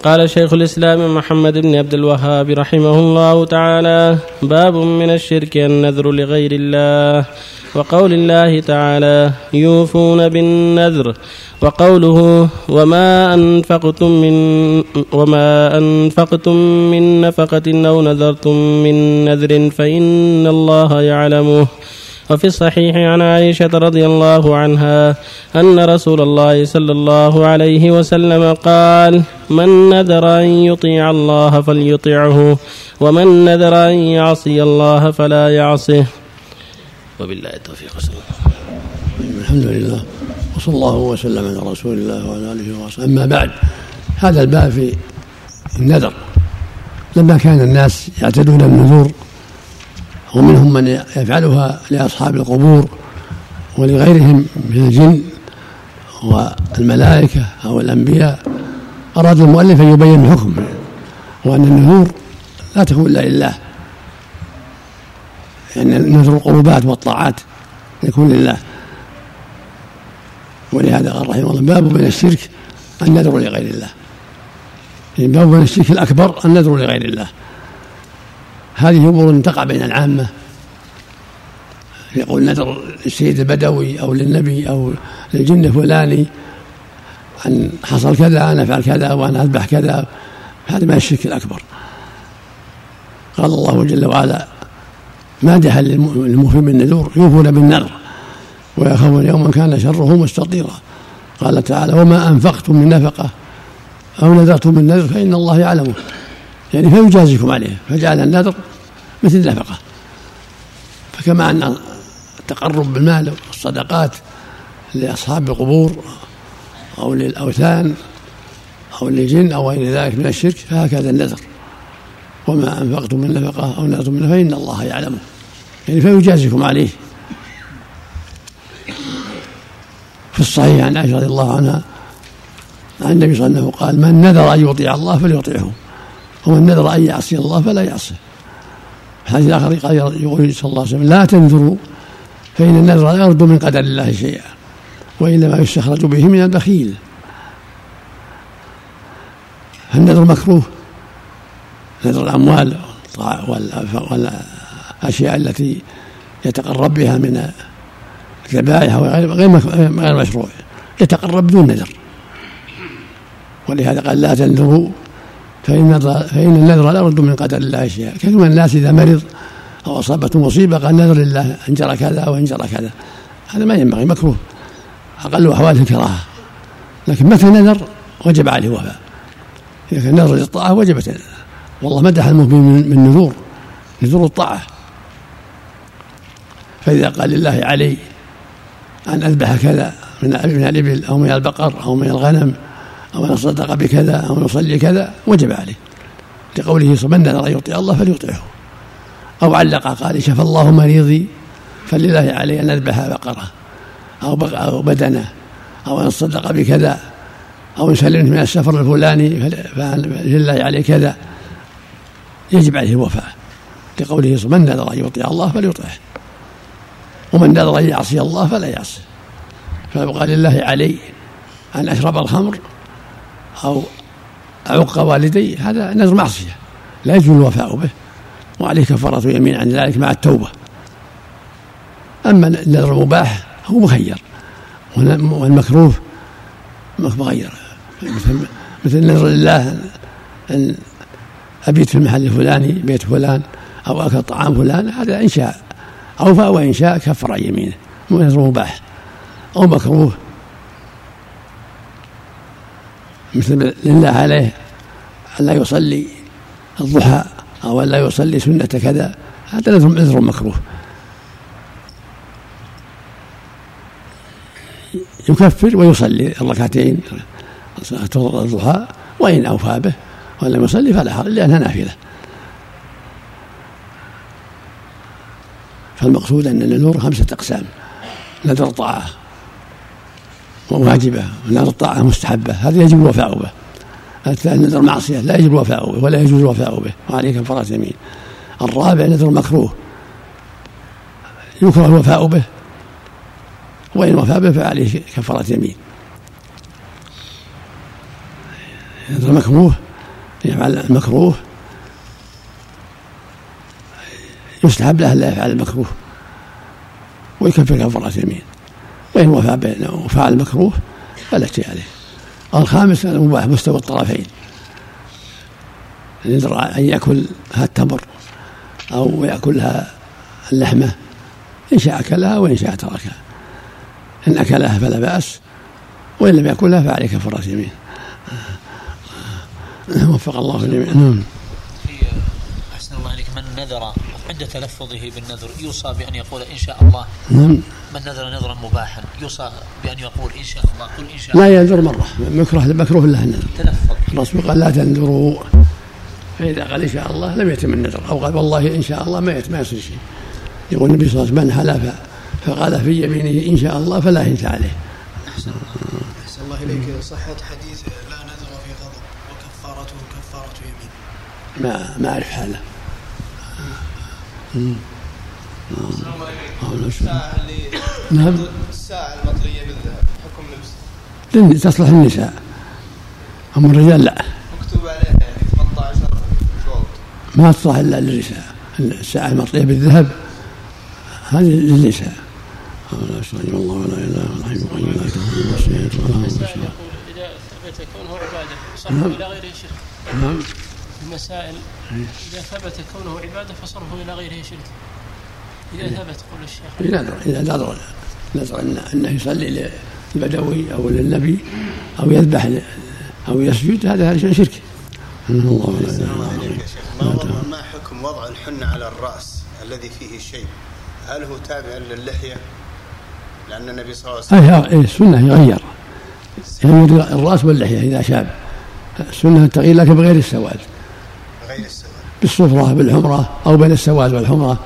قال شيخ الإسلام محمد بن عبد الوهاب رحمه الله تعالى: باب من الشرك النذر لغير الله. وقول الله تعالى: يوفون بالنذر. وقوله: وما أنفقتم من نفقة أو نذرتم من نذر فإن الله يعلمه. وفي الصحيح عن عائشة رضي الله عنها أن رسول الله صلى الله عليه وسلم قال: من نذر أن يطيع الله فليطيعه، ومن نذر أن يعصي الله فلا يعصه. وبالله التوفيق. الحمد لله، وصلى الله وسلم على رسول الله وعلى آله وصحبه. أما بعد، هذا الباب في النذر. لما كان الناس يعتدون النذور، ومنهم من يفعلها لأصحاب القبور ولغيرهم من الجن والملائكة أو الأنبياء، أراد المؤلف أن يبين الحكم، وأن النذور لا تكون إلا لله، يعني نذر القربات والطاعات يكون لله. ولهذا قال رحمه الله: باب من الشرك النذر لغير الله. يعني باب من الشرك الأكبر النذر لغير الله. هذه أمور تقع بين العامة، يقول نذر السيد البدوي أو للنبي أو للجن فلاني أن حصل كذا أنا أفعل كذا وأنا أذبح كذا. هذا من الشرك الأكبر. قال الله جل وعلا مادحا للموفين بالنذور: يوفون بالنذر ويخافون يوما كان شره مستطيرا. قال تعالى: وما أنفقتم من نفقة أو نذرتم من نذر فإن الله يعلمه، يعني فيجازيكم عليه. فجعل النذر مثل النفقة. فكما أن التقرب بالمال والصدقات لأصحاب القبور أو للأوثان أو للجن أو غير ذلك من الشرك، فهكذا النذر: وما أنفقتم من نفقة أو نذرتم من نذر فإن الله يعلمه، يعني فيجازيكم عليه. في الصحيح عن عائشة رضي الله عنها عن النبي صلى الله عليه وسلم قال: من نذر أن يطيع الله فليطيعه، ومن نذر أن يعصي الله فلا يعصيه. الحديث الآخر يقول صلى الله عليه وسلم: لا تنذروا فإن النذر لا يرد من قدر الله شيئا، وإنما يستخرج به من البخيل. فالنذر مكروه، نذر الأموال والأشياء التي يتقرب بها من الذبائح غير مشروع، يتقرب بدون نذر. ولهذا قال: لا تنذروا فإن النذر لا يرد من قدر الله شيئا. كثير من الناس إذا مرض أو أصابته مصيبة قال: نذر لله أن جرى كذا أو أن جرى كذا. هذا ما ينبغي، مكروه، أقل أحواله الكراهة. لكن متى نذر وجب عليه وفاء. إذا كان نذر للطاعة وجبت. والله مدح المؤمن من نذور، نذور الطاعة. فإذا قال: لله علي أن أذبح كذا من الإبل أو من البقر أو من الغنم أو أن أصدق بكذا أو نصلي كذا، وجب عليه، لقوله: من نذر أن يطيع الله فليطيعه. أو علق قال: شفى الله مريضي فلله علي أن أذبح بقرة أو بدنة أو أن أصدق بكذا أو يسلمه من السفر الفلاني فلله عليه كذا. يجب عليه الوفاء، لقوله: من نذر أن يطيع الله فليطيعه، ومن نذر أن يعصي الله فلا يعصي. فلو قال: لله علي أن أشرب الخمر أو أعق والدي، هذا نذر معصية لا يجوز الوفاء به، وعليه كفارة يمين عن ذلك مع التوبة. أما النذر المباح هو مخير، والمكروه مغير، مثل نذر لله أن أبيت في المحل الفلاني بيت فلان أو أكل طعام فلان، هذا إن شاء أوفى وإن شاء كفر عن يمينه، نذر مباح. أو مكروه مثل لله عليه أن لا يصلي الضحى أو أن لا يصلي سنة كذا، هذا نذر مكروه، يكفر ويصلي الركعتين صلاة الضحى، وإن أوفى به ولم يصلي فلا حرج لأنها نافلة. فالمقصود أن النذور 5 أقسام: نذر طاعة وواجبة، ونذر طاعة مستحبة، هذا يجب الوفاء به. الثاني نذر معصية لا يجب الوفاء به ولا يجوز الوفاء به، وعليه كفارة يمين. الرابع نذر مكروه يكره الوفاء به، وإن وفى به فعليه كفارة يمين. نذر مكروه يفعل المكروه يستحب له لا يفعل المكروه ويكفر كفارة يمين، وإن وفى بينه وفعل المكروه فلا شيء عليه. الخامس المباح مستوى الطرفين، يدرى أن يأكل التمر أو يأكلها اللحمة، إن شاء أكلها وإن شاء تركها، إن أكلها فلا بأس وإن لم يأكلها فعليه كفارة يمين. وفق الله الجميع. أحسن الله عليك. من نذر عند تلفظه بالنذر يوصى بأن يقول إن شاء الله؟ من نذر نذرا مباحا يوصى بأن يقول إن شاء الله؟ قل إن شاء الله. لا ينذر مرة، مكروه له النذر. تلفظ الرسول قال لا تنذروا، فإذا قال إن شاء الله لم يتم النذر، أو قال والله إن شاء الله ما يصير شيء. يقول النبي صلى الله عليه وسلم من حلف فقال في يمينه إن شاء الله فلا ينسى عليه. أحسن الله إليك. صحة حديث لا نذر في غضب وكفارته كفارة يمين. ما أعرف حاله. نعم. الساعة المطلية بالذهب حكم لبس تصلح النساء، أما الرجال لا، مكتوب عليها يعني 18 شوط، ما تصلح إلا للنساء. الساعة المطلية بالذهب هذه للنساء. لا شيء الله ولا إله إلا الحي القيوم لا تأخذه سنة ولا نوم. إذا ثبت كونه عبادة فصرفه إلى غيره شرك. نعم. المسائل إذا ثبت كونه عبادة فصرفه إلى غيره شرك. إذا ثبت قول الشيخ إذا نذر أنه يصلي للبدوي أو للنبي أو يذبح أو يسجد، هذا شرك. الله لا إله إلا الله. ما حكم وضع الحنة على الرأس الذي فيه شيء؟ هل هو تابع للحية؟ لأن النبي صلى الله عليه وسلم السنة يغير الرأس واللحية إذا شاب، السنة التغيير لكن بغير السواد، بالصفرة بالحمرة أو بين السواد والحمرة.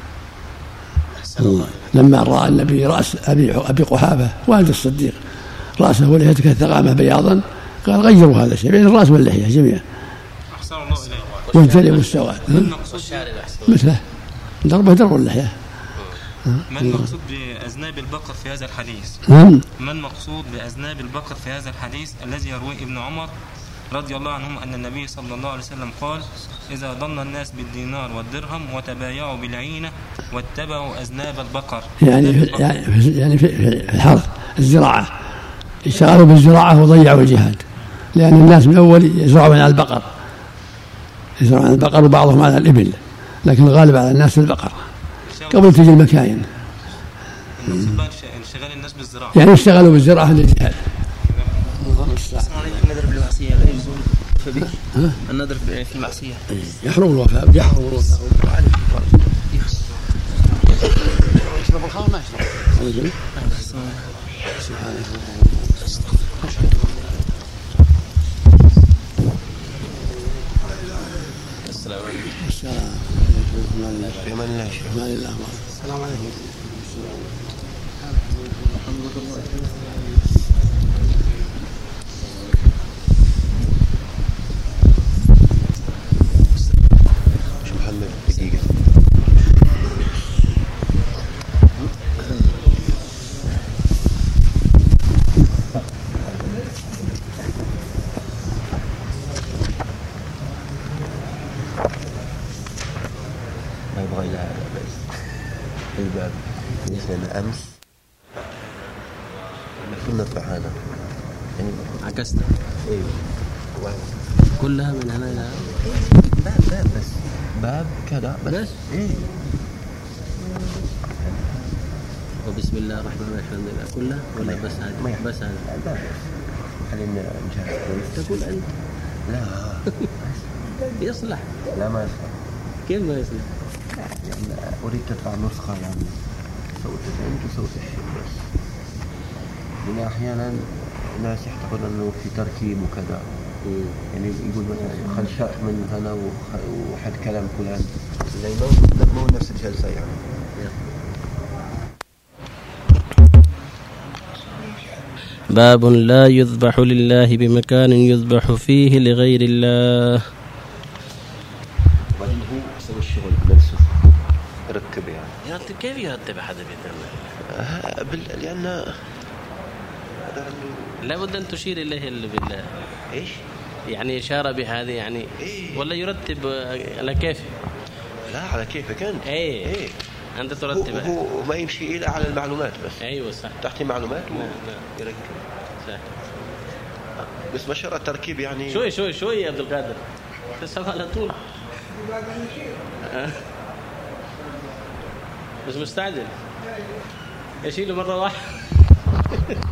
لما رأى النبي رأس أبي قحافة والد الصديق رأسه ولحيته كالثقامة بياضا قال غيروا هذا الشيء بين الرأس واللحية جميعا واجتنبوا السواد مثله درب اللحية. ما المقصود بأذناب البقر في هذا الحديث؟ ما المقصود بأذناب البقر في هذا الحديث الذي يرويه ابن عمر رضي الله عنهم أن النبي صلى الله عليه وسلم قال إذا ضل الناس بالدينار والدرهم وتبايعوا بالعينة واتبعوا أذناب البقر، يعني في الحرث الزراعة اشتغلوا بالزراعة وضيعوا الجهاد، لأن الناس من أول يزرعون على البقر، يزرعون على البقر وبعضهم على الإبل، لكن الغالب على الناس البقر قبل تجي المكاين. انشغال الناس بالزراعة يعني اشتغلوا بالزراعة للجهاد. النذر بالمعصية لا يجوز فبه. النذر في المعصية يحرم الوفاء عليه يشرب الخمر ما يشرب. سبحانك السلام عليكم. السلام عليكم. الباب مثل أمس كنا طحانا يعني عكسنا. ايوه كلها من هنا إلى باب بس باب كذا بس ايه. وبسم الله الرحمن الرحيم كلها ولا بس هذه؟ بس هذا الباب خلينا نجهز كويس. تقول أنت لا يصلح. لا ما يصلح. كيف ما يصلح؟ يعني أريد تدفع نسخة يعني سويت أنت سويت الشيء بس. لأن أحيانا ناس يعتقدون أنه في تركيب وكذا، يعني يقول مثلا خل شرح من هنا وحد كلام فلان زي ما هو نفس الجلسة يعني. باب لا يذبح لله بمكان يذبح فيه لغير الله. وبعدين هو يسوي الشغل بنفسه يرتب يعني كيف يرتب أحد بيته؟ لأن لابد أن تشير إليه بالله. إيش؟ يعني إشارة بهذه يعني إيه؟ ولا يرتب على كيفه؟ لا على كيفك أنت. إيه أنت ترتب. هو ما يمشي إلا على المعلومات بس. أيوة صح. تحتي معلومات يركب. صح. بس ما شرط التركيب يعني. شوي يا عبد القادر تسمع على طول. بس مستعجل يشيله مرة واحدة.